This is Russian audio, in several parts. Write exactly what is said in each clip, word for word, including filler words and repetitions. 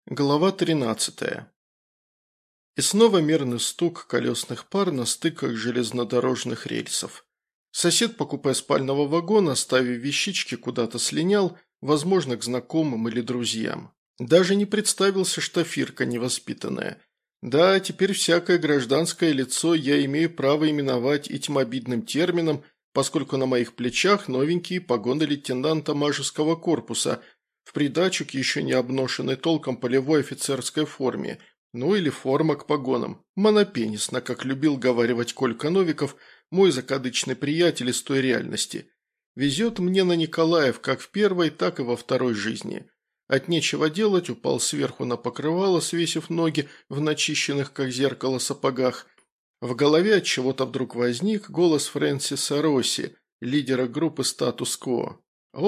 Глава тринадцатая. И снова мерный стук колесных пар на стыках железнодорожных рельсов. Сосед по купе спального вагона, оставив вещички, куда-то слинял, возможно, к знакомым или друзьям. Даже не представился штафирка невоспитанная. Да, теперь всякое гражданское лицо я имею право именовать этим обидным термином, поскольку на моих плечах новенькие погоны лейтенанта Мажеского корпуса – в придачу к еще не обношенной толком полевой офицерской форме, ну или форма к погонам, монопенисно, как любил говаривать Колька Новиков, мой закадычный приятель из той реальности. Везет мне на Николаев как в первой, так и во второй жизни. От нечего делать упал сверху на покрывало, свесив ноги в начищенных, как зеркало, сапогах. В голове от чего-то вдруг возник голос Фрэнсиса Росси, лидера группы «Статус-кво».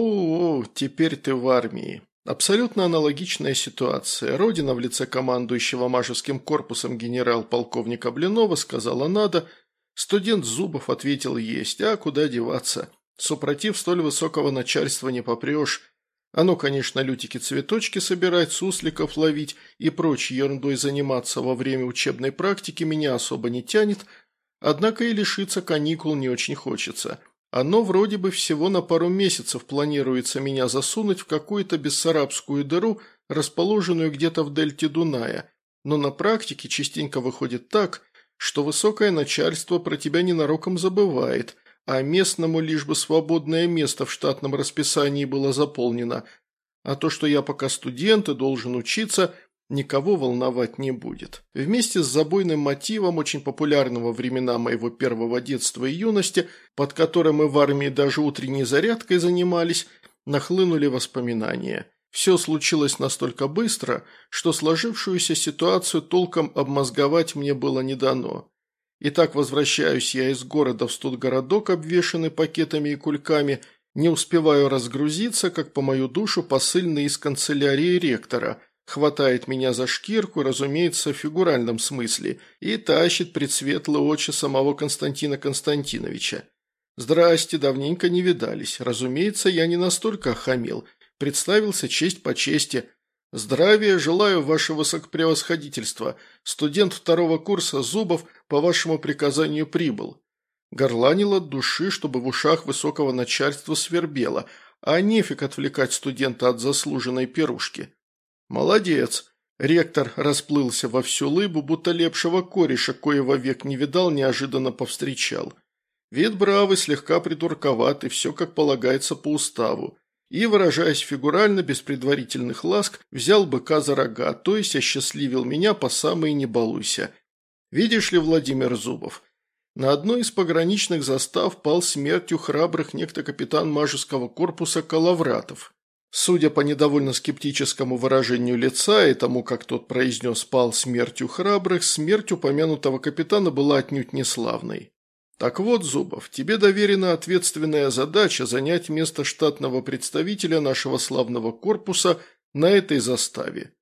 «О, теперь ты в армии». Абсолютно аналогичная ситуация. Родина в лице командующего Мажеским корпусом генерал-полковника Блинова сказала «надо». Студент Зубов ответил «есть», а куда деваться. Супротив столь высокого начальства не попрешь. Оно, конечно, лютики-цветочки собирать, сусликов ловить и прочей ерундой заниматься во время учебной практики меня особо не тянет, однако и лишиться каникул не очень хочется. Оно вроде бы всего на пару месяцев планируется меня засунуть в какую-то бессарабскую дыру, расположенную где-то в дельте Дуная, но на практике частенько выходит так, что высокое начальство про тебя ненароком забывает, а местному лишь бы свободное место в штатном расписании было заполнено, а то, что я пока студент и должен учиться – никого волновать не будет. Вместе с забойным мотивом, очень популярным во времена моего первого детства и юности, под которым мы в армии даже утренней зарядкой занимались, нахлынули воспоминания. Все случилось настолько быстро, что сложившуюся ситуацию толком обмозговать мне было не дано. Итак, возвращаюсь я из города в студгородок, обвешанный пакетами и кульками, не успеваю разгрузиться, как по мою душу посыльный из канцелярии ректора – хватает меня за шкирку, разумеется, в фигуральном смысле, и тащит пред светлые очи самого Константина Константиновича. «Здрасте, давненько не видались. Разумеется, я не настолько охамел. Представился честь по чести. Здравия желаю, ваше высокопревосходительство. Студент второго курса Зубов по вашему приказанию прибыл». Горланил от души, чтобы в ушах высокого начальства свербело, а нефиг отвлекать студента от заслуженной пирушки. «Молодец!» – ректор расплылся во всю лыбу, будто лепшего кореша, коего век не видал, неожиданно повстречал. Вид бравый, слегка придурковатый, все как полагается по уставу. И, выражаясь фигурально, без предварительных ласк, взял быка за рога, то есть осчастливил меня по самой не балуйся. Видишь ли, Владимир Зубов, на одной из пограничных застав пал смертью храбрых некто капитан Мажеского корпуса Коловратов. Судя по недовольно скептическому выражению лица и тому, как тот произнес «пал смертью храбрых», смерть упомянутого капитана была отнюдь не славной. Так вот, Зубов, тебе доверена ответственная задача занять место штатного представителя нашего славного корпуса на этой заставе.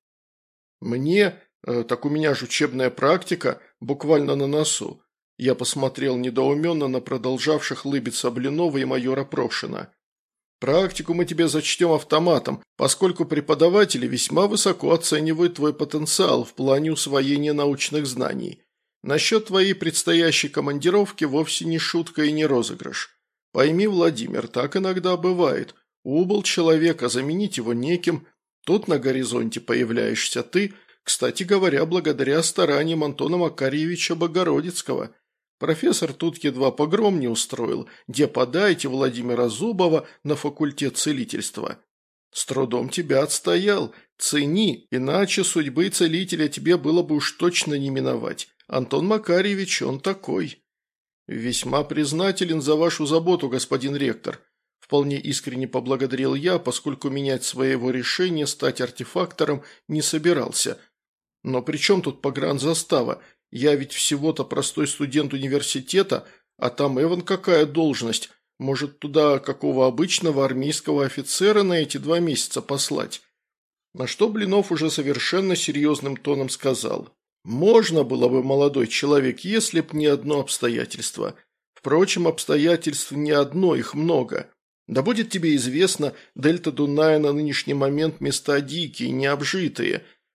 Мне, э, так у меня же учебная практика, буквально на носу. Я посмотрел недоуменно на продолжавших лыбиться Блинова и майора Прошина. Практику мы тебе зачтем автоматом, поскольку преподаватели весьма высоко оценивают твой потенциал в плане усвоения научных знаний. Насчет твоей предстоящей командировки вовсе не шутка и не розыгрыш. Пойми, Владимир, так иногда бывает. Убыл человек, а заменить его неким. Тут на горизонте появляешься ты, кстати говоря, благодаря стараниям Антона Макарьевича Богородицкого. Профессор тут едва погром не устроил, где подайте Владимира Зубова на факультет целительства. С трудом тебя отстоял, цени, иначе судьбы целителя тебе было бы уж точно не миновать. Антон Макарьевич, он такой. Весьма признателен за вашу заботу, господин ректор. Вполне искренне поблагодарил я, поскольку менять своего решения стать артефактором не собирался. Но при чем тут погранзастава? Я ведь всего-то простой студент университета, а там эван какая должность. Может, туда какого обычного армейского офицера на эти два месяца послать? На что Блинов уже совершенно серьезным тоном сказал. Можно было бы, молодой человек, если б не одно обстоятельство. Впрочем, обстоятельств не одно, их много. Да будет тебе известно, дельта Дуная на нынешний момент места дикие, необжитые.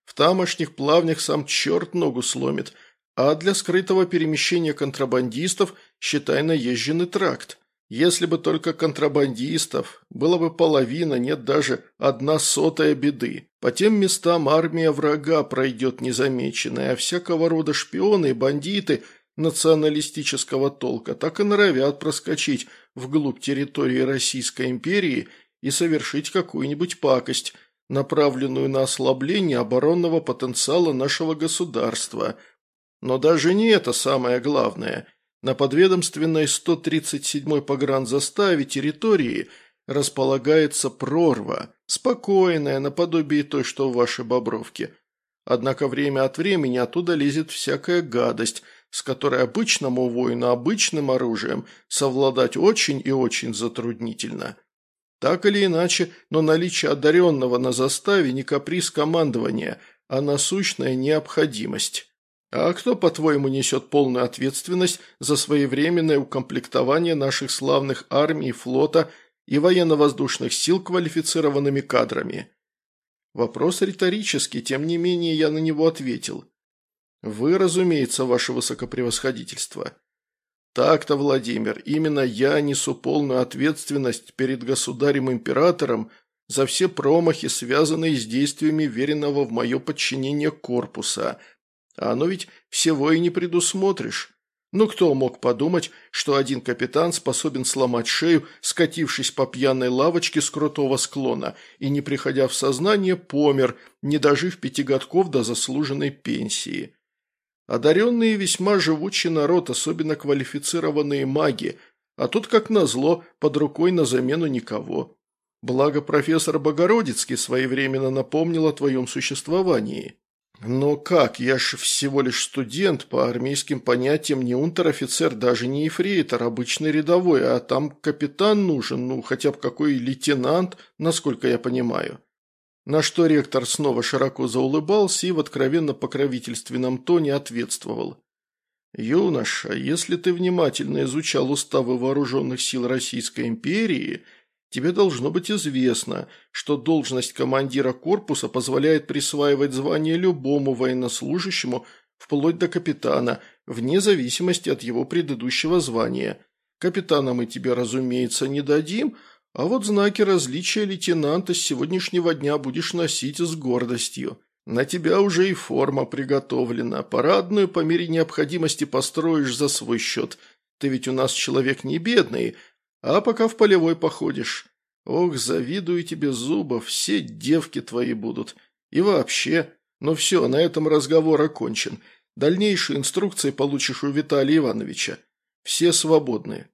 В тамошних плавнях сам черт ногу сломит, а для скрытого перемещения контрабандистов считай наезженный тракт. Если бы только контрабандистов, было бы половина, нет даже одна сотая беды. По тем местам армия врага пройдет незамеченная, а всякого рода шпионы и бандиты националистического толка так и норовят проскочить вглубь территории Российской империи и совершить какую-нибудь пакость, направленную на ослабление оборонного потенциала нашего государства. Но даже не это самое главное. На подведомственной сто тридцать седьмой погранзаставе территории располагается прорва, спокойная, наподобие той, что в вашей Бобровке. Однако время от времени оттуда лезет всякая гадость, с которой обычному воину обычным оружием совладать очень и очень затруднительно. Так или иначе, но наличие одаренного на заставе не каприз командования, а насущная необходимость. А кто, по-твоему, несет полную ответственность за своевременное укомплектование наших славных армий, флота и военно-воздушных сил квалифицированными кадрами? Вопрос риторический, тем не менее я на него ответил. Вы, разумеется, ваше высокопревосходительство. Так-то, Владимир, именно я несу полную ответственность перед государем-императором за все промахи, связанные с действиями веренного в мое подчинение корпуса. А оно ведь всего и не предусмотришь. Ну кто мог подумать, что один капитан способен сломать шею, скатившись по пьяной лавочке с крутого склона, и, не приходя в сознание, помер, не дожив пяти годков до заслуженной пенсии. Одаренные весьма живучий народ, особенно квалифицированные маги, а тут, как назло, под рукой на замену никого. Благо профессор Богородицкий своевременно напомнил о твоем существовании. Но как, я ж всего лишь студент, по армейским понятиям не унтер-офицер, даже не ефрейтор, обычный рядовой, а там капитан нужен, ну хотя бы какой лейтенант, насколько я понимаю. На что ректор снова широко заулыбался и в откровенно покровительственном тоне ответствовал. «Юноша, если ты внимательно изучал уставы вооруженных сил Российской империи, тебе должно быть известно, что должность командира корпуса позволяет присваивать звание любому военнослужащему, вплоть до капитана, вне зависимости от его предыдущего звания. Капитана мы тебе, разумеется, не дадим, а вот знаки различия лейтенанта с сегодняшнего дня будешь носить с гордостью. На тебя уже и форма приготовлена, парадную по мере необходимости построишь за свой счет. Ты ведь у нас человек не бедный, а пока в полевой походишь. Ох, завидую тебе, Зубов, все девки твои будут. И вообще, ну все, на этом разговор окончен. Дальнейшие инструкции получишь у Виталия Ивановича. Все свободны».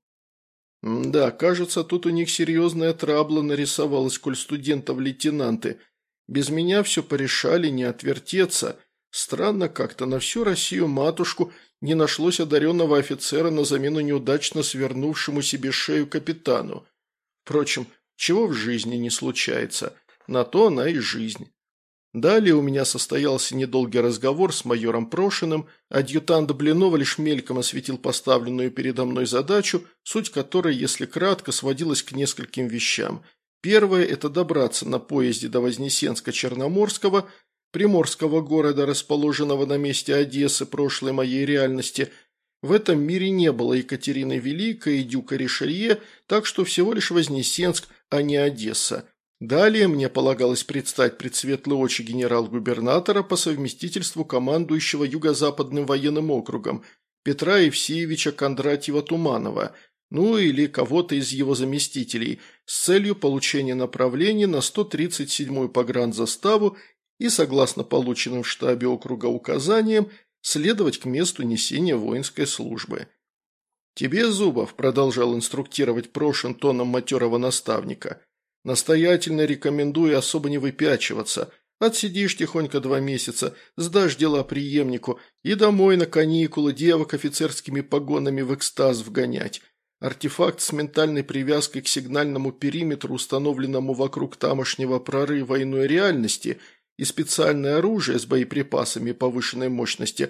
Да, кажется, тут у них серьезная трабла нарисовалась, коль студентов лейтенанты. Без меня все порешали, не отвертеться. Странно как-то, на всю Россию-матушку не нашлось одаренного офицера на замену неудачно свернувшему себе шею капитану. Впрочем, чего в жизни не случается, на то она и жизнь. Далее у меня состоялся недолгий разговор с майором Прошиным, адъютант Блинова лишь мельком осветил поставленную передо мной задачу, суть которой, если кратко, сводилась к нескольким вещам. Первое – это добраться на поезде до Вознесенска-Черноморского, приморского города, расположенного на месте Одессы прошлой моей реальности. В этом мире не было Екатерины Великой и дюка Ришелье, так что всего лишь Вознесенск, а не Одесса. Далее мне полагалось предстать пред светлые очи генерал-губернатора по совместительству командующего Юго-Западным военным округом Петра Евсеевича Кондратьева-Туманова, ну или кого-то из его заместителей, с целью получения направления на сто тридцать седьмую погранзаставу и, согласно полученным в штабе округа указаниям, следовать к месту несения воинской службы. «Тебе, Зубов», – продолжал инструктировать Прошин тоном матерого наставника, – настоятельно рекомендую особо не выпячиваться. Отсидишь тихонько два месяца, сдашь дела преемнику и домой на каникулы девок офицерскими погонами в экстаз вгонять. Артефакт с ментальной привязкой к сигнальному периметру, установленному вокруг тамошнего прорыва иной реальности, и специальное оружие с боеприпасами повышенной мощности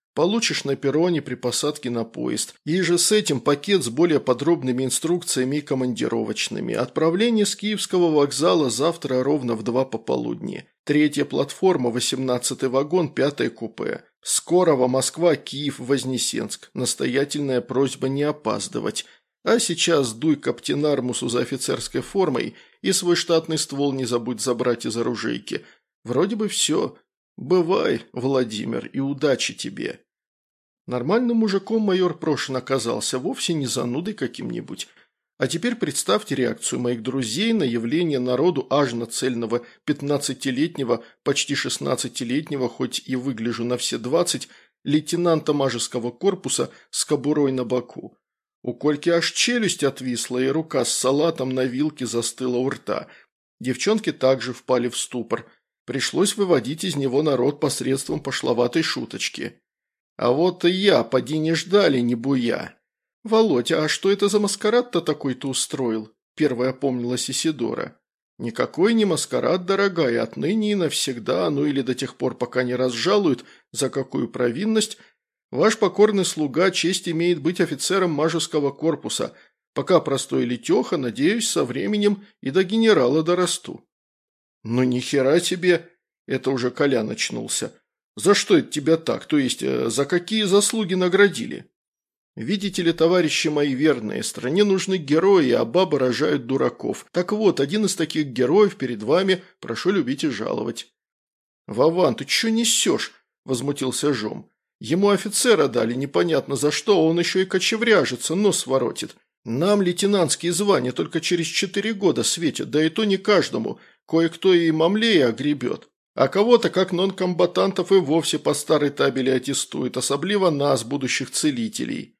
получишь на перроне при посадке на поезд. И же с этим пакет с более подробными инструкциями и командировочными. Отправление с Киевского вокзала завтра ровно в два пополудни. Третья платформа, восемнадцатый вагон, пятое купе. Скорого Москва, Киев, Вознесенск. Настоятельная просьба не опаздывать. А сейчас дуй к Аптинармусу за офицерской формой и свой штатный ствол не забудь забрать из оружейки. Вроде бы все. Бывай, Владимир, и удачи тебе. Нормальным мужиком майор Прошин оказался, вовсе не занудой каким-нибудь. А теперь представьте реакцию моих друзей на явление народу ажно цельного пятнадцатилетнего, почти шестнадцатилетнего, хоть и выгляжу на все двадцать, лейтенанта мажеского корпуса с кобурой на боку. У Кольки аж челюсть отвисла, и рука с салатом на вилке застыла у рта. Девчонки также впали в ступор. Пришлось выводить из него народ посредством пошловатой шуточки. А вот и я, поди не ждали, не буя. «Володя, а что это за маскарад-то такой ты устроил?» – первая опомнилась Исидора. «Никакой не маскарад, дорогая, отныне и навсегда, ну или до тех пор, пока не разжалуют, за какую провинность. Ваш покорный слуга честь имеет быть офицером мажеского корпуса. Пока простой летеха, надеюсь, со временем и до генерала дорасту». «Ну ни хера тебе!» – это уже Колян очнулся. «За что это тебя так? То есть, за какие заслуги наградили?» «Видите ли, товарищи мои верные, стране нужны герои, а бабы рожают дураков. Так вот, один из таких героев перед вами, прошу любить и жаловать». «Вован, ты чё несешь?» – возмутился Жом. «Ему офицера дали, непонятно за что, а он еще и кочевряжется, нос воротит. Нам лейтенантские звания только через четыре года светят, да и то не каждому, кое-кто и мамлея огребет. А кого-то, как нонкомбатантов, и вовсе по старой табели аттестуют, особливо нас, будущих целителей.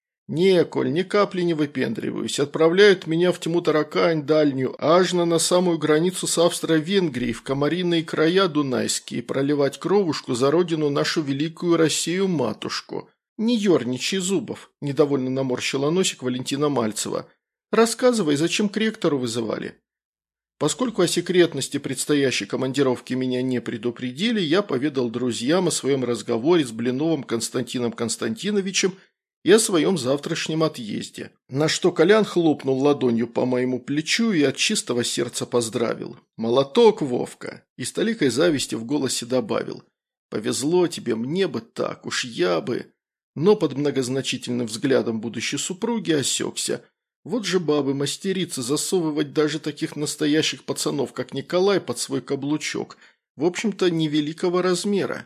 Не, Коль, ни капли не выпендриваюсь, отправляют меня в тьму таракань дальнюю, аж на, на самую границу с Австро-Венгрией, в комариные края дунайские, проливать кровушку за родину нашу великую Россию-матушку. Не ерничай, Зубов, недовольно наморщила носик Валентина Мальцева. Рассказывай, зачем к ректору вызывали? Поскольку о секретности предстоящей командировки меня не предупредили, я поведал друзьям о своем разговоре с Блиновым Константином Константиновичем и о своем завтрашнем отъезде. На что Колян хлопнул ладонью по моему плечу и от чистого сердца поздравил. «Молоток, Вовка!» И с толикой зависти в голосе добавил. «Повезло тебе, мне бы так, уж я бы...» Но под многозначительным взглядом будущей супруги осекся. Вот же бабы мастерицы засовывать даже таких настоящих пацанов, как Николай, под свой каблучок. В общем-то, невеликого размера.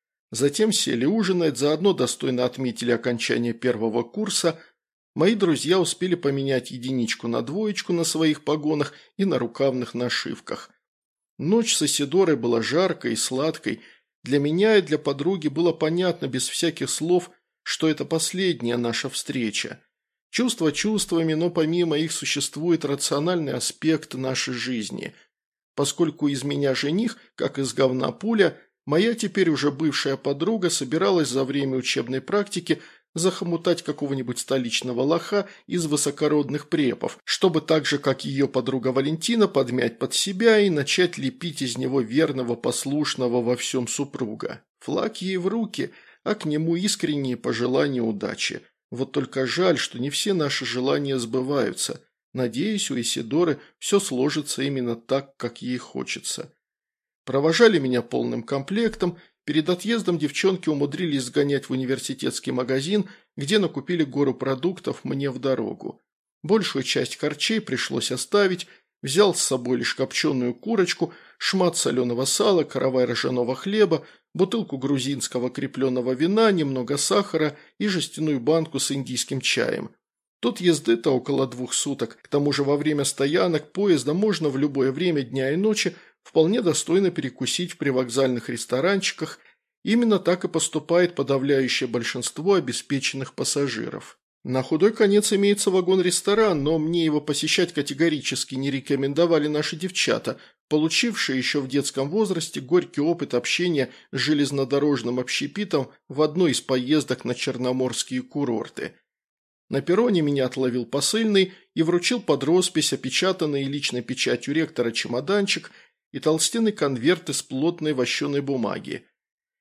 Затем сели ужинать, заодно достойно отметили окончание первого курса. Мои друзья успели поменять единичку на двоечку на своих погонах и на рукавных нашивках. Ночь с Исидорой была жаркой и сладкой. Для меня и для подруги было понятно без всяких слов, что это последняя наша встреча. Чувства чувствами, но помимо их существует рациональный аспект нашей жизни. Поскольку из меня жених, как из говна пуля, моя теперь уже бывшая подруга собиралась за время учебной практики захомутать какого-нибудь столичного лоха из высокородных препов, чтобы так же, как ее подруга Валентина, подмять под себя и начать лепить из него верного, послушного во всем супруга. Флаг ей в руки, а к нему искренние пожелания удачи. Вот только жаль, что не все наши желания сбываются. Надеюсь, у Исидоры все сложится именно так, как ей хочется. Провожали меня полным комплектом. Перед отъездом девчонки умудрились сгонять в университетский магазин, где накупили гору продуктов мне в дорогу. Большую часть харчей пришлось оставить. Взял с собой лишь копченую курочку, шмат соленого сала, каравай ржаного хлеба, бутылку грузинского крепленного вина, немного сахара и жестяную банку с индийским чаем. Тут езды-то около двух суток, к тому же во время стоянок поезда можно в любое время дня и ночи вполне достойно перекусить в привокзальных ресторанчиках. Именно так и поступает подавляющее большинство обеспеченных пассажиров. На худой конец имеется вагон-ресторан, но мне его посещать категорически не рекомендовали наши девчата, получившие еще в детском возрасте горький опыт общения с железнодорожным общепитом в одной из поездок на черноморские курорты. На перроне меня отловил посыльный и вручил под роспись опечатанный личной печатью ректора чемоданчик и толстенный конверт из плотной вощеной бумаги.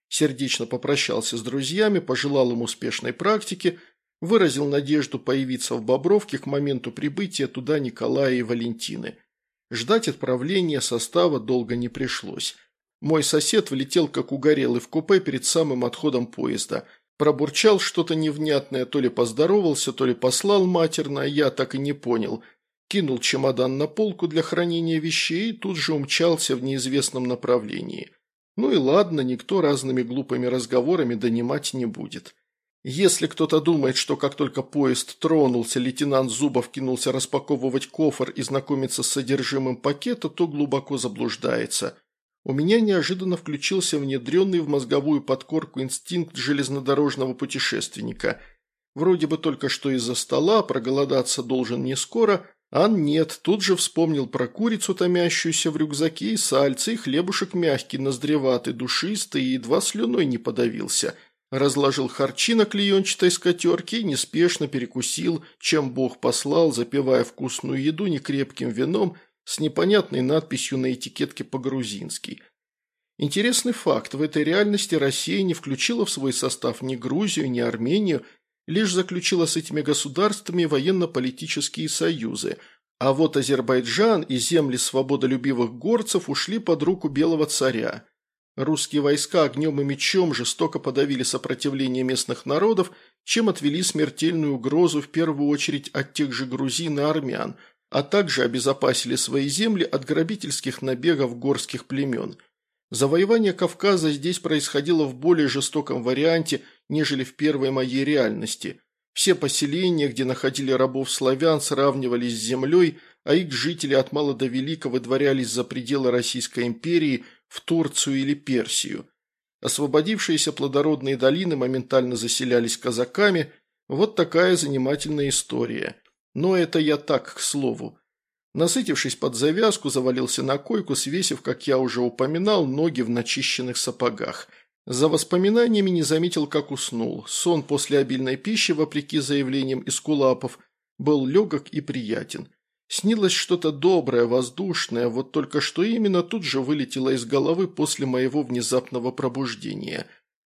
Сердечно попрощался с друзьями, пожелал им успешной практики, выразил надежду появиться в Бобровке к моменту прибытия туда Николая и Валентины. Ждать отправления состава долго не пришлось. Мой сосед влетел как угорелый в купе перед самым отходом поезда. Пробурчал что-то невнятное, то ли поздоровался, то ли послал матерно, я так и не понял. Кинул чемодан на полку для хранения вещей и тут же умчался в неизвестном направлении. Ну и ладно, никто разными глупыми разговорами донимать не будет. Если кто-то думает, что как только поезд тронулся, лейтенант Зубов кинулся распаковывать кофр и знакомиться с содержимым пакета, то глубоко заблуждается. У меня неожиданно включился внедренный в мозговую подкорку инстинкт железнодорожного путешественника. Вроде бы только что из-за стола, проголодаться должен не скоро, а нет, тут же вспомнил про курицу, томящуюся в рюкзаке, и сальце, и хлебушек мягкий, ноздреватый, душистый, и едва слюной не подавился. Разложил харчи на клеенчатой скатерке и неспешно перекусил, чем Бог послал, запивая вкусную еду некрепким вином с непонятной надписью на этикетке по-грузински. Интересный факт, в этой реальности Россия не включила в свой состав ни Грузию, ни Армению, лишь заключила с этими государствами военно-политические союзы, а вот Азербайджан и земли свободолюбивых горцев ушли под руку Белого царя. Русские войска огнем и мечом жестоко подавили сопротивление местных народов, чем отвели смертельную угрозу в первую очередь от тех же грузин и армян, а также обезопасили свои земли от грабительских набегов горских племен. Завоевание Кавказа здесь происходило в более жестоком варианте, нежели в первой моей реальности. Все поселения, где находили рабов славян, сравнивались с землей, а их жители от мала до велика выдворялись за пределы Российской империи в Турцию или Персию. Освободившиеся плодородные долины моментально заселялись казаками. Вот такая занимательная история. Но это я так, к слову. Насытившись под завязку, завалился на койку, свесив, как я уже упоминал, ноги в начищенных сапогах. За воспоминаниями не заметил, как уснул. Сон после обильной пищи, вопреки заявлениям эскулапов, был легок и приятен. Снилось что-то доброе, воздушное, вот только что именно тут же вылетело из головы после моего внезапного пробуждения.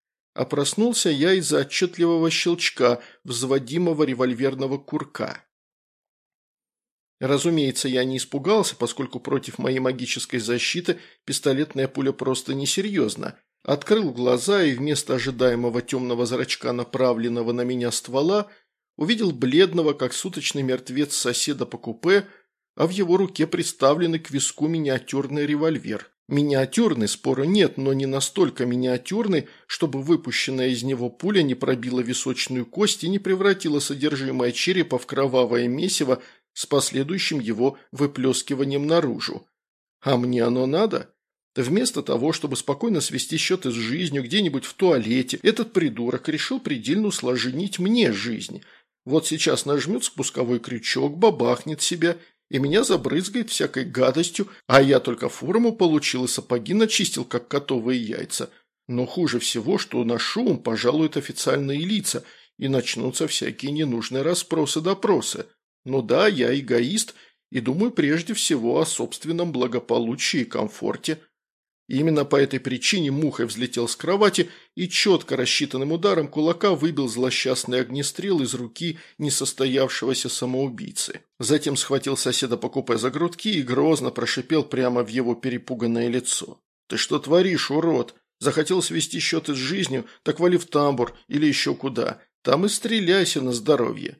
А проснулся я из-за отчетливого щелчка взводимого револьверного курка. Разумеется, я не испугался, поскольку против моей магической защиты пистолетная пуля просто несерьезна. Открыл глаза и вместо ожидаемого темного зрачка, направленного на меня ствола, увидел бледного, как суточный мертвец соседа по купе, а в его руке приставленный к виску миниатюрный револьвер. Миниатюрный, спора нет, но не настолько миниатюрный, чтобы выпущенная из него пуля не пробила височную кость и не превратила содержимое черепа в кровавое месиво с последующим его выплескиванием наружу. А мне оно надо? Вместо того, чтобы спокойно свести счеты с жизнью где-нибудь в туалете, этот придурок решил предельно усложнить мне жизнь. Вот сейчас нажмет спусковой крючок, бабахнет себя, и меня забрызгает всякой гадостью, а я только форму получил и сапоги начистил, как котовые яйца. Но хуже всего, что на шум пожалуют официальные лица, и начнутся всякие ненужные расспросы-допросы. Ну да, я эгоист и думаю прежде всего о собственном благополучии и комфорте. И именно по этой причине мухой взлетел с кровати и четко рассчитанным ударом кулака выбил злосчастный огнестрел из руки несостоявшегося самоубийцы. Затем схватил соседа по купе за грудки и грозно прошипел прямо в его перепуганное лицо. «Ты что творишь, урод? Захотел свести счеты с жизнью, так вали в тамбур или еще куда. Там и стреляйся на здоровье».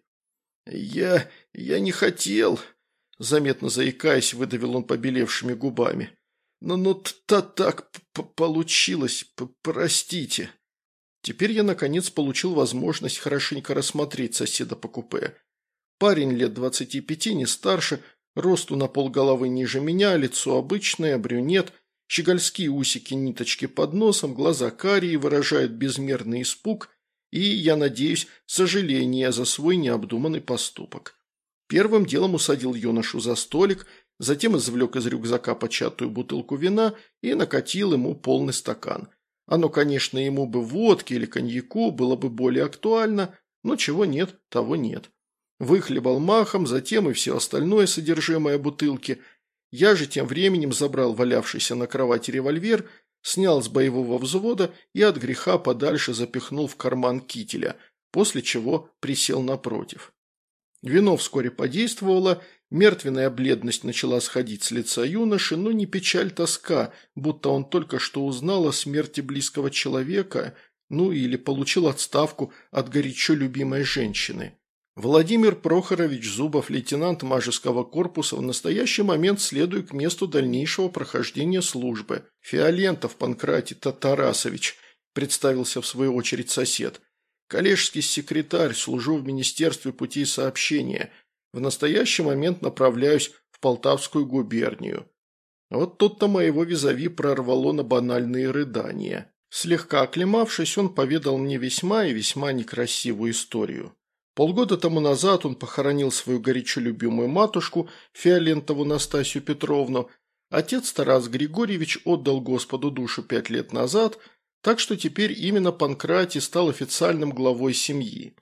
«Я... я не хотел», – заметно заикаясь, выдавил он побелевшими губами. «Но ну, то так получилось, п простите». Теперь я, наконец, получил возможность хорошенько рассмотреть соседа по купе. Парень лет двадцати пяти, не старше, росту на полголовы ниже меня, лицо обычное, брюнет, щегольские усики-ниточки под носом, глаза карие выражают безмерный испуг и, я надеюсь, сожаление за свой необдуманный поступок. Первым делом усадил юношу за столик, затем извлек из рюкзака початую бутылку вина и накатил ему полный стакан. Оно, конечно, ему бы водки или коньяку было бы более актуально, но чего нет, того нет. Выхлебал махом, затем и все остальное содержимое бутылки. Я же тем временем забрал валявшийся на кровати револьвер, снял с боевого взвода и от греха подальше запихнул в карман кителя, после чего присел напротив. Вино вскоре подействовало, мертвенная бледность начала сходить с лица юноши, но не печаль-тоска, будто он только что узнал о смерти близкого человека, ну или получил отставку от горячо любимой женщины. Владимир Прохорович Зубов, лейтенант Мажеского корпуса, в настоящий момент следует к месту дальнейшего прохождения службы. Фиолентов Панкратий Тарасович, представился в свою очередь сосед. Коллежский секретарь, служу в Министерстве путей сообщения. В настоящий момент направляюсь в Полтавскую губернию. Вот тут-то моего визави прорвало на банальные рыдания. Слегка оклемавшись, он поведал мне весьма и весьма некрасивую историю. Полгода тому назад он похоронил свою горячо любимую матушку, Фиолентову Настасью Петровну. Отец Тарас Григорьевич отдал Господу душу пять лет назад, так что теперь именно Панкратий стал официальным главой семьи.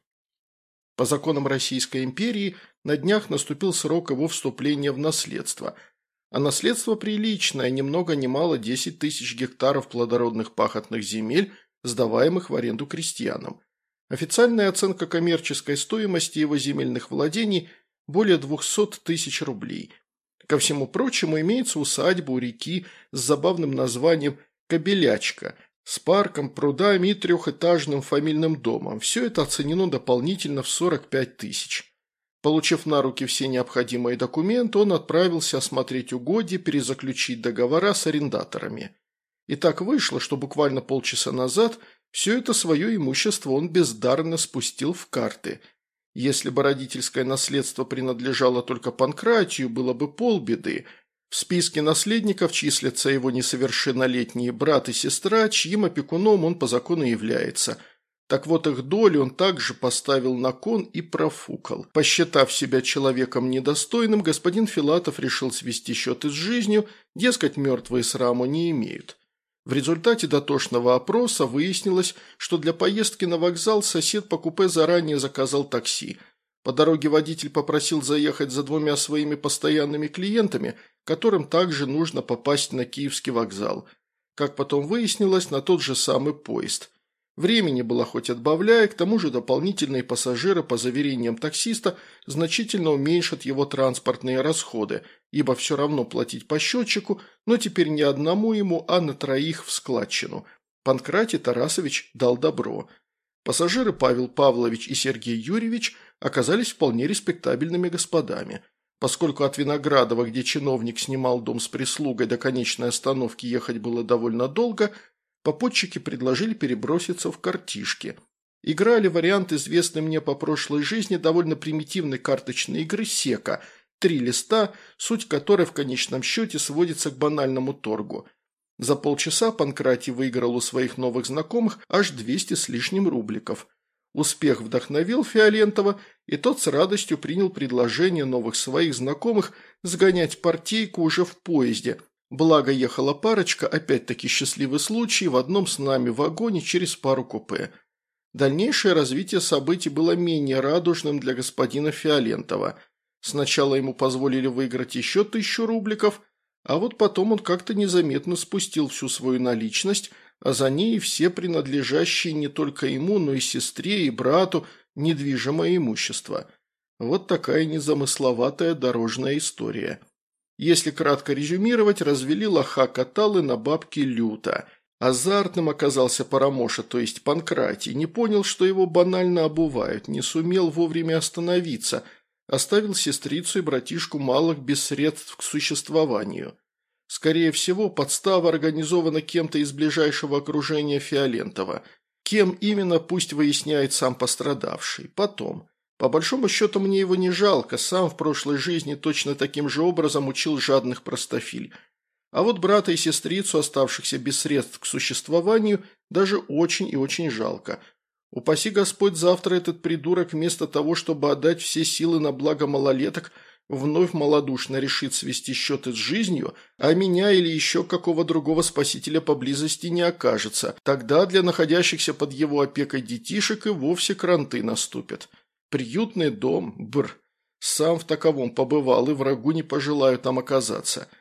По законам Российской империи на днях наступил срок его вступления в наследство. А наследство приличное, ни много ни мало десять тысяч гектаров плодородных пахотных земель, сдаваемых в аренду крестьянам. Официальная оценка коммерческой стоимости его земельных владений – более двухсот тысяч рублей. Ко всему прочему имеется усадьба у реки с забавным названием «Кобелячка», с парком, прудами и трехэтажным фамильным домом. Все это оценено дополнительно в сорок пять тысяч. Получив на руки все необходимые документы, он отправился осмотреть угодья, перезаключить договора с арендаторами. И так вышло, что буквально полчаса назад все это свое имущество он бездарно спустил в карты. Если бы родительское наследство принадлежало только Панкратию, было бы полбеды. В списке наследников числятся его несовершеннолетние брат и сестра, чьим опекуном он по закону является. Так вот, их долю он также поставил на кон и профукал. Посчитав себя человеком недостойным, господин Филатов решил свести счеты с жизнью, дескать, мертвые сраму не имеют. В результате дотошного опроса выяснилось, что для поездки на вокзал сосед по купе заранее заказал такси. По дороге водитель попросил заехать за двумя своими постоянными клиентами, которым также нужно попасть на Киевский вокзал. Как потом выяснилось, на тот же самый поезд. Времени было хоть отбавляй, к тому же дополнительные пассажиры, по заверениям таксиста, значительно уменьшат его транспортные расходы, ибо все равно платить по счетчику, но теперь не одному ему, а на троих в складчину. Панкратий Тарасович дал добро. Пассажиры Павел Павлович и Сергей Юрьевич оказались вполне респектабельными господами. Поскольку от Виноградова, где чиновник снимал дом с прислугой, до конечной остановки ехать было довольно долго, попутчики предложили переброситься в картишки. Играли вариант, известный мне по прошлой жизни, довольно примитивной карточной игры «Сека», три листа, суть которой в конечном счете сводится к банальному торгу. За полчаса Панкратий выиграл у своих новых знакомых аж двести с лишним рубликов. Успех вдохновил Фиолентова, и тот с радостью принял предложение новых своих знакомых сгонять партийку уже в поезде. Благо ехала парочка, опять-таки счастливый случай, в одном с нами вагоне через пару купе. Дальнейшее развитие событий было менее радужным для господина Фиолентова. Сначала ему позволили выиграть еще тысячу рубликов, а вот потом он как-то незаметно спустил всю свою наличность, а за ней и все принадлежащие не только ему, но и сестре и брату недвижимое имущество. Вот такая незамысловатая дорожная история. Если кратко резюмировать, развели лоха-каталы на бабки люто. Азартным оказался Парамоша, то есть Панкратий, не понял, что его банально обувают, не сумел вовремя остановиться, оставил сестрицу и братишку малых без средств к существованию. Скорее всего, подстава организована кем-то из ближайшего окружения Фиолентова. Кем именно, пусть выясняет сам пострадавший. Потом. По большому счету мне его не жалко, сам в прошлой жизни точно таким же образом учил жадных простофиль. А вот брата и сестрицу, оставшихся без средств к существованию, даже очень и очень жалко. Упаси Господь, завтра этот придурок вместо того, чтобы отдать все силы на благо малолеток, вновь малодушно решит свести счеты с жизнью, а меня или еще какого другого спасителя поблизости не окажется. Тогда для находящихся под его опекой детишек и вовсе кранты наступят. Приютный дом, бр. Сам в таковом побывал и врагу не пожелаю там оказаться.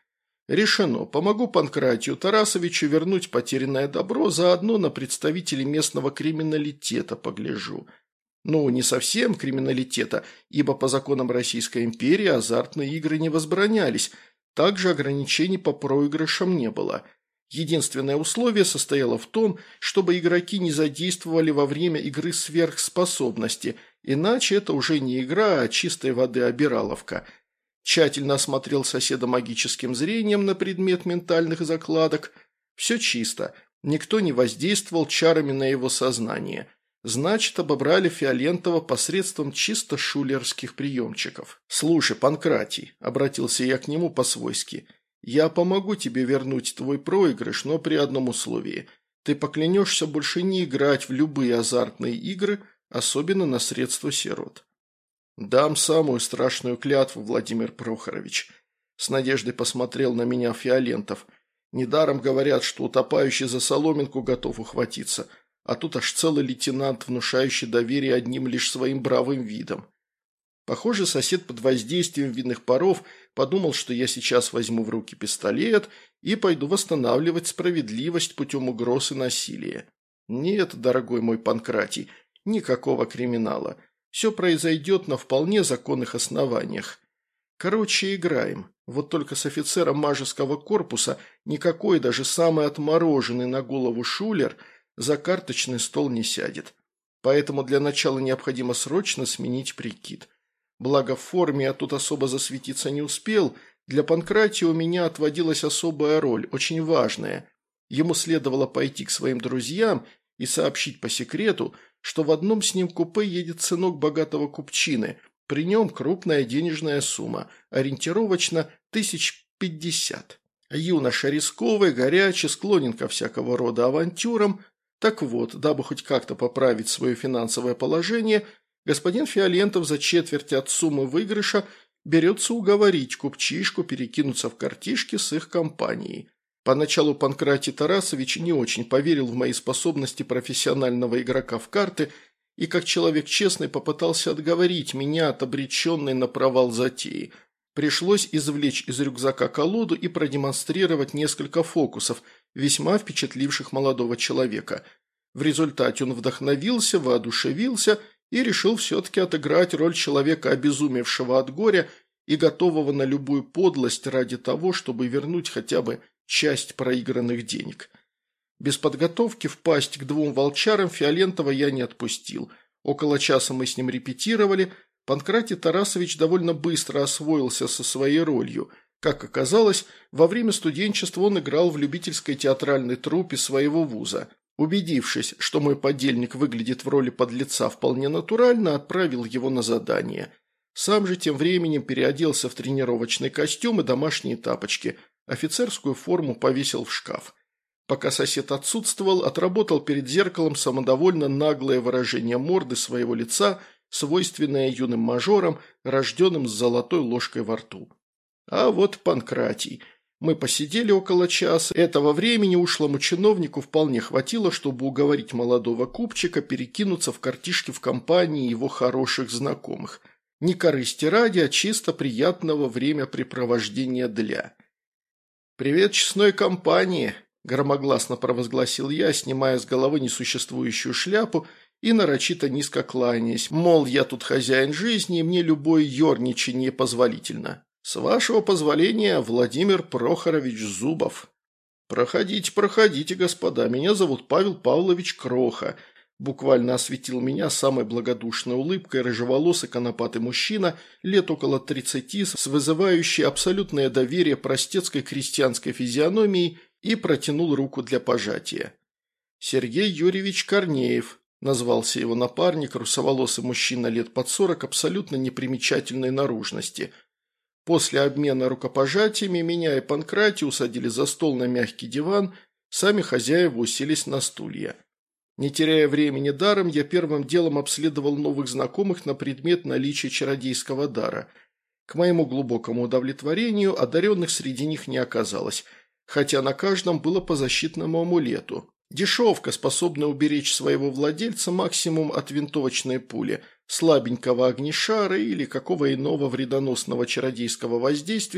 Решено. Помогу Панкратию Тарасовичу вернуть потерянное добро, заодно на представителей местного криминалитета погляжу. Ну, не совсем криминалитета, ибо по законам Российской империи азартные игры не возбранялись, также ограничений по проигрышам не было. Единственное условие состояло в том, чтобы игроки не задействовали во время игры сверхспособности, иначе это уже не игра, а чистой воды обираловка. Тщательно осмотрел соседа магическим зрением на предмет ментальных закладок. Все чисто, никто не воздействовал чарами на его сознание. Значит, обобрали Фиолентова посредством чисто шулерских приемчиков. «Слушай, Панкратий», – обратился я к нему по-свойски, – «я помогу тебе вернуть твой проигрыш, но при одном условии. Ты поклянешься больше не играть в любые азартные игры, особенно на средства сирот». «Дам самую страшную клятву, Владимир Прохорович», – с надеждой посмотрел на меня Фиолентов. «Недаром говорят, что утопающий за соломинку готов ухватиться, а тут аж целый лейтенант, внушающий доверие одним лишь своим бравым видом». Похоже, сосед под воздействием винных паров подумал, что я сейчас возьму в руки пистолет и пойду восстанавливать справедливость путем угроз и насилия. Нет, дорогой мой Панкратий, никакого криминала. Все произойдет на вполне законных основаниях. Короче, играем. Вот только с офицером мажеского корпуса никакой, даже самый отмороженный на голову шулер за карточный стол не сядет. Поэтому для начала необходимо срочно сменить прикид. Благо в форме я тут особо засветиться не успел, для Панкратия у меня отводилась особая роль, очень важная. Ему следовало пойти к своим друзьям и сообщить по секрету, что в одном с ним купе едет сынок богатого купчины, при нем крупная денежная сумма, ориентировочно тысяч пятьдесят. Юноша рисковый, горячий, склонен ко всякого рода авантюрам. Так вот, дабы хоть как-то поправить свое финансовое положение, господин Фиолентов за четверть от суммы выигрыша берется уговорить купчишку перекинуться в картишки с их компанией. Поначалу Панкратий Тарасович не очень поверил в мои способности профессионального игрока в карты и, как человек честный, попытался отговорить меня от обреченной на провал затеи. Пришлось извлечь из рюкзака колоду и продемонстрировать несколько фокусов, весьма впечатливших молодого человека. В результате он вдохновился, воодушевился и решил все-таки отыграть роль человека, обезумевшего от горя и готового на любую подлость ради того, чтобы вернуть хотя бы часть проигранных денег. Без подготовки впасть к двум волчарам Фиолентова я не отпустил. Около часа мы с ним репетировали. Панкратий Тарасович довольно быстро освоился со своей ролью. Как оказалось, во время студенчества он играл в любительской театральной труппе своего вуза. Убедившись, что мой подельник выглядит в роли подлеца вполне натурально, отправил его на задание. Сам же тем временем переоделся в тренировочный костюм и домашние тапочки, офицерскую форму повесил в шкаф. Пока сосед отсутствовал, отработал перед зеркалом самодовольно наглое выражение морды своего лица, свойственное юным мажорам, рожденным с золотой ложкой во рту. А вот Панкратий. Мы посидели около часа. Этого времени ушлому чиновнику вполне хватило, чтобы уговорить молодого купчика перекинуться в картишки в компании его хороших знакомых. Не корысти ради, а чисто приятного времяпрепровождения для. «Привет честной компании», – громогласно провозгласил я, снимая с головы несуществующую шляпу и нарочито низко кланяясь, мол, я тут хозяин жизни, и мне любое ерничание позволительно. «С вашего позволения, Владимир Прохорович Зубов». «Проходите, проходите, господа, меня зовут Павел Павлович Кроха», – буквально осветил меня самой благодушной улыбкой рыжеволосый конопатый мужчина, лет около тридцати, с вызывающей абсолютное доверие простецкой крестьянской физиономией, и протянул руку для пожатия. «Сергей Юрьевич Корнеев», – назвался его напарник, русоволосый мужчина лет под сорок, абсолютно непримечательной наружности. После обмена рукопожатиями меня и Панкратия усадили за стол на мягкий диван, сами хозяева уселись на стулья. Не теряя времени даром, я первым делом обследовал новых знакомых на предмет наличия чародейского дара. К моему глубокому удовлетворению одаренных среди них не оказалось, хотя на каждом было по защитному амулету. Дешевка, способная уберечь своего владельца максимум от винтовочной пули, слабенького огнешара или какого иного вредоносного чародейского воздействия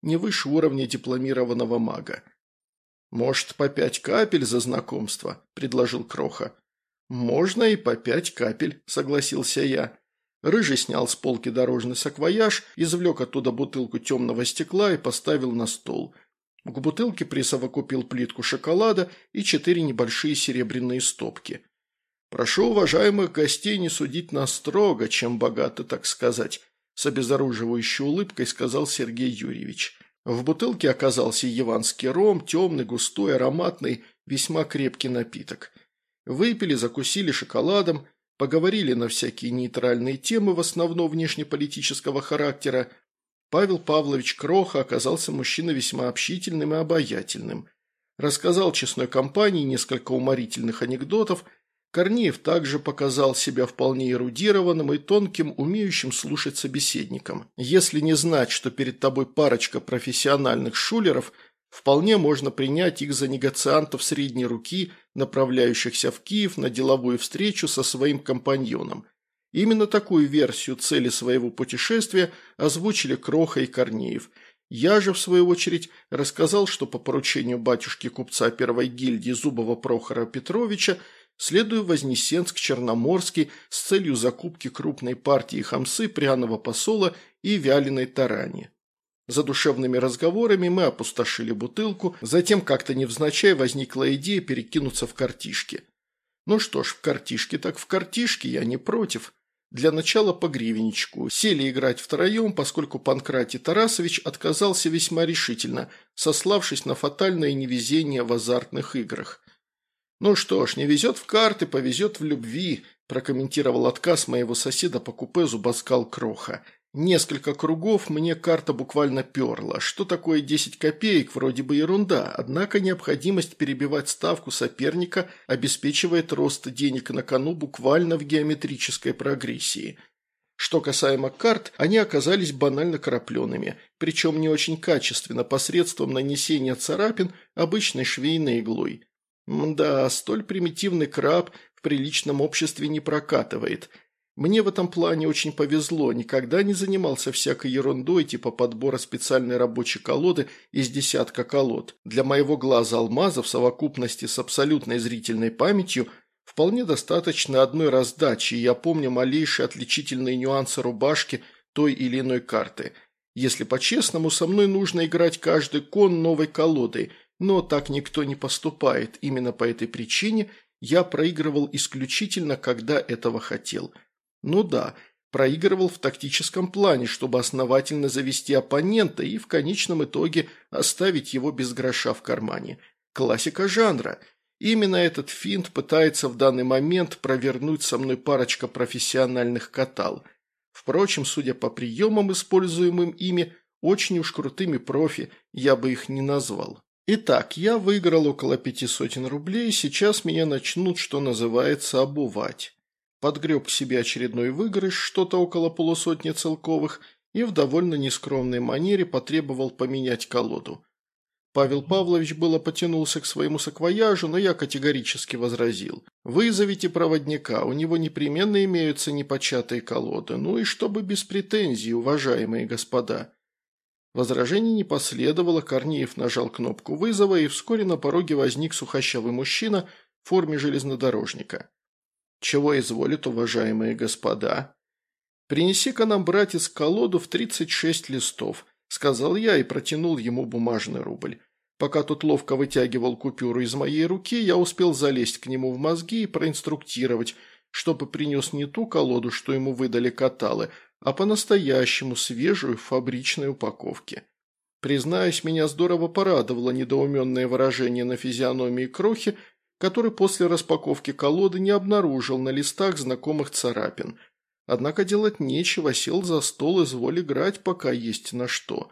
не выше уровня дипломированного мага. «Может, по пять капель за знакомство?» – предложил Кроха. «Можно и по пять капель», – согласился я. Рыжий снял с полки дорожный саквояж, извлек оттуда бутылку темного стекла и поставил на стол. К бутылке присовокупил плитку шоколада и четыре небольшие серебряные стопки. «Прошу уважаемых гостей не судить нас строго, чем богаты, так сказать», – с обезоруживающей улыбкой сказал Сергей Юрьевич. В бутылке оказался яванский ром, темный, густой, ароматный, весьма крепкий напиток. Выпили, закусили шоколадом, поговорили на всякие нейтральные темы, в основном внешнеполитического характера. Павел Павлович Кроха оказался мужчиной весьма общительным и обаятельным. Рассказал честной компании несколько уморительных анекдотов. Корнеев также показал себя вполне эрудированным и тонким, умеющим слушать собеседником. Если не знать, что перед тобой парочка профессиональных шулеров, вполне можно принять их за негациантов средней руки, направляющихся в Киев на деловую встречу со своим компаньоном. Именно такую версию цели своего путешествия озвучили Кроха и Корнеев. Я же, в свою очередь, рассказал, что по поручению батюшки купца первой гильдии Зубова Прохора Петровича следую в Вознесенск-Черноморский с целью закупки крупной партии хамсы, пряного посола и вяленой тарани. За душевными разговорами мы опустошили бутылку, затем как-то невзначай возникла идея перекинуться в картишки. Ну что ж, в картишки так в картишки, я не против. Для начала по гривенничку. Сели играть втроем, поскольку Панкратий Тарасович отказался весьма решительно, сославшись на фатальное невезение в азартных играх. «Ну что ж, не везет в карты, повезет в любви», – прокомментировал отказ моего соседа по купе зубоскал Кроха. «Несколько кругов мне карта буквально перла. Что такое десять копеек? Вроде бы ерунда, однако необходимость перебивать ставку соперника обеспечивает рост денег на кону буквально в геометрической прогрессии». Что касаемо карт, они оказались банально крапленными, причем не очень качественно, посредством нанесения царапин обычной швейной иглой. Мда, столь примитивный краб в приличном обществе не прокатывает. Мне в этом плане очень повезло, никогда не занимался всякой ерундой типа подбора специальной рабочей колоды из десятка колод. Для моего глаза алмаза в совокупности с абсолютной зрительной памятью вполне достаточно одной раздачи, и я помню малейшие отличительные нюансы рубашки той или иной карты. Если по-честному, со мной нужно играть каждый кон новой колодой, но так никто не поступает. Именно по этой причине я проигрывал исключительно, когда этого хотел. Ну да, проигрывал в тактическом плане, чтобы основательно завести оппонента и в конечном итоге оставить его без гроша в кармане. Классика жанра. Именно этот финт пытается в данный момент провернуть со мной парочка профессиональных катал. Впрочем, судя по приемам, используемым ими, очень уж крутыми профи я бы их не назвал. Итак, я выиграл около пяти сотен рублей, сейчас меня начнут, что называется, обувать. Подгреб к себе очередной выигрыш, что-то около полусотни целковых, и в довольно нескромной манере потребовал поменять колоду. Павел Павлович было потянулся к своему саквояжу, но я категорически возразил. «Вызовите проводника, у него непременно имеются непочатые колоды, ну и чтобы без претензий, уважаемые господа». Возражений не последовало, Корнеев нажал кнопку вызова, и вскоре на пороге возник сухощавый мужчина в форме железнодорожника. «Чего изволит, уважаемые господа?» «Принеси-ка нам, братец, колоду в тридцать шесть листов», – сказал я и протянул ему бумажный рубль. Пока тот ловко вытягивал купюру из моей руки, я успел залезть к нему в мозги и проинструктировать, чтобы принес не ту колоду, что ему выдали каталы, а по-настоящему свежую в фабричной упаковке. Признаюсь, меня здорово порадовало недоуменное выражение на физиономии Крохи, который после распаковки колоды не обнаружил на листах знакомых царапин. Однако делать нечего, сел за стол, изволь играть, пока есть на что.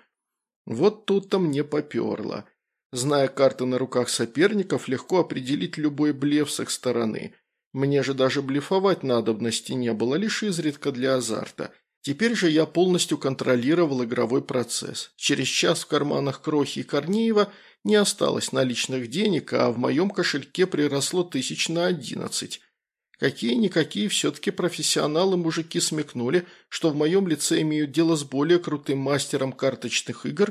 Вот тут-то мне поперло. Зная карты на руках соперников, легко определить любой блеф с их стороны. Мне же даже блефовать надобности не было, лишь изредка для азарта. Теперь же я полностью контролировал игровой процесс. Через час в карманах Крохи и Корнеева не осталось наличных денег, а в моем кошельке приросло тысяч на одиннадцать. Какие-никакие все-таки профессионалы-мужики смекнули, что в моем лице имеют дело с более крутым мастером карточных игр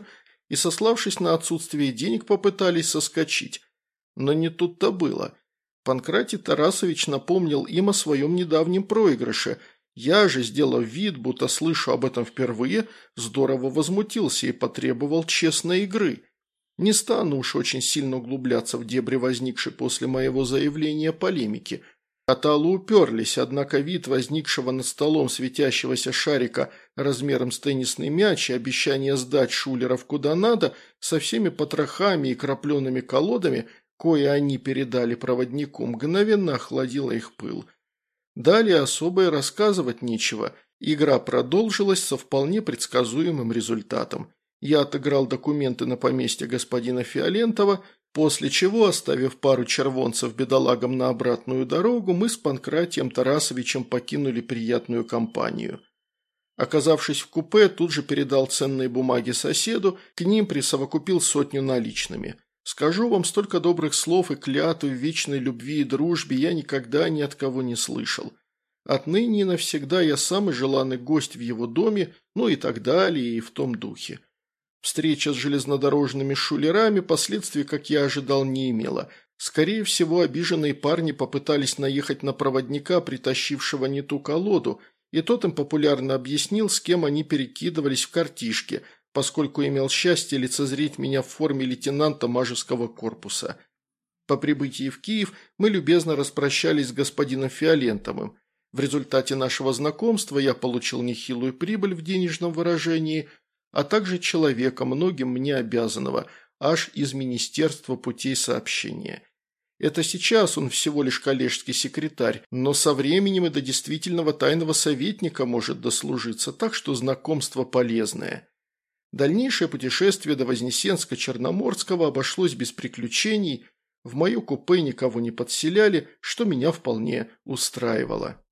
и, сославшись на отсутствие денег, попытались соскочить. Но не тут-то было. Панкратий Тарасович напомнил им о своем недавнем проигрыше. Я же, сделав вид, будто слышу об этом впервые, здорово возмутился и потребовал честной игры. Не стану уж очень сильно углубляться в дебри возникшей после моего заявления полемики. Каталы уперлись, однако вид возникшего над столом светящегося шарика размером с теннисный мяч и обещание сдать шулеров куда надо со всеми потрохами и крапленными колодами, кое они передали проводнику, мгновенно охладило их пыл. Далее особо и рассказывать нечего. Игра продолжилась со вполне предсказуемым результатом. Я отыграл документы на поместье господина Фиолентова, после чего, оставив пару червонцев бедолагам на обратную дорогу, мы с Панкратием Тарасовичем покинули приятную компанию. Оказавшись в купе, тут же передал ценные бумаги соседу, к ним присовокупил сотню наличными. Скажу вам, столько добрых слов и клятв в вечной любви и дружбе я никогда ни от кого не слышал. Отныне и навсегда я самый желанный гость в его доме, ну и так далее, и в том духе. Встреча с железнодорожными шулерами последствий, как я ожидал, не имела. Скорее всего, обиженные парни попытались наехать на проводника, притащившего не ту колоду, и тот им популярно объяснил, с кем они перекидывались в картишке, поскольку имел счастье лицезреть меня в форме лейтенанта Мажевского корпуса. По прибытии в Киев мы любезно распрощались с господином Фиолентовым. В результате нашего знакомства я получил нехилую прибыль в денежном выражении, а также человека, многим мне обязанного, аж из Министерства путей сообщения. Это сейчас он всего лишь коллежский секретарь, но со временем и до действительного тайного советника может дослужиться, так что знакомство полезное. Дальнейшее путешествие до Вознесенска-Черноморского обошлось без приключений, в мое купе никого не подселяли, что меня вполне устраивало.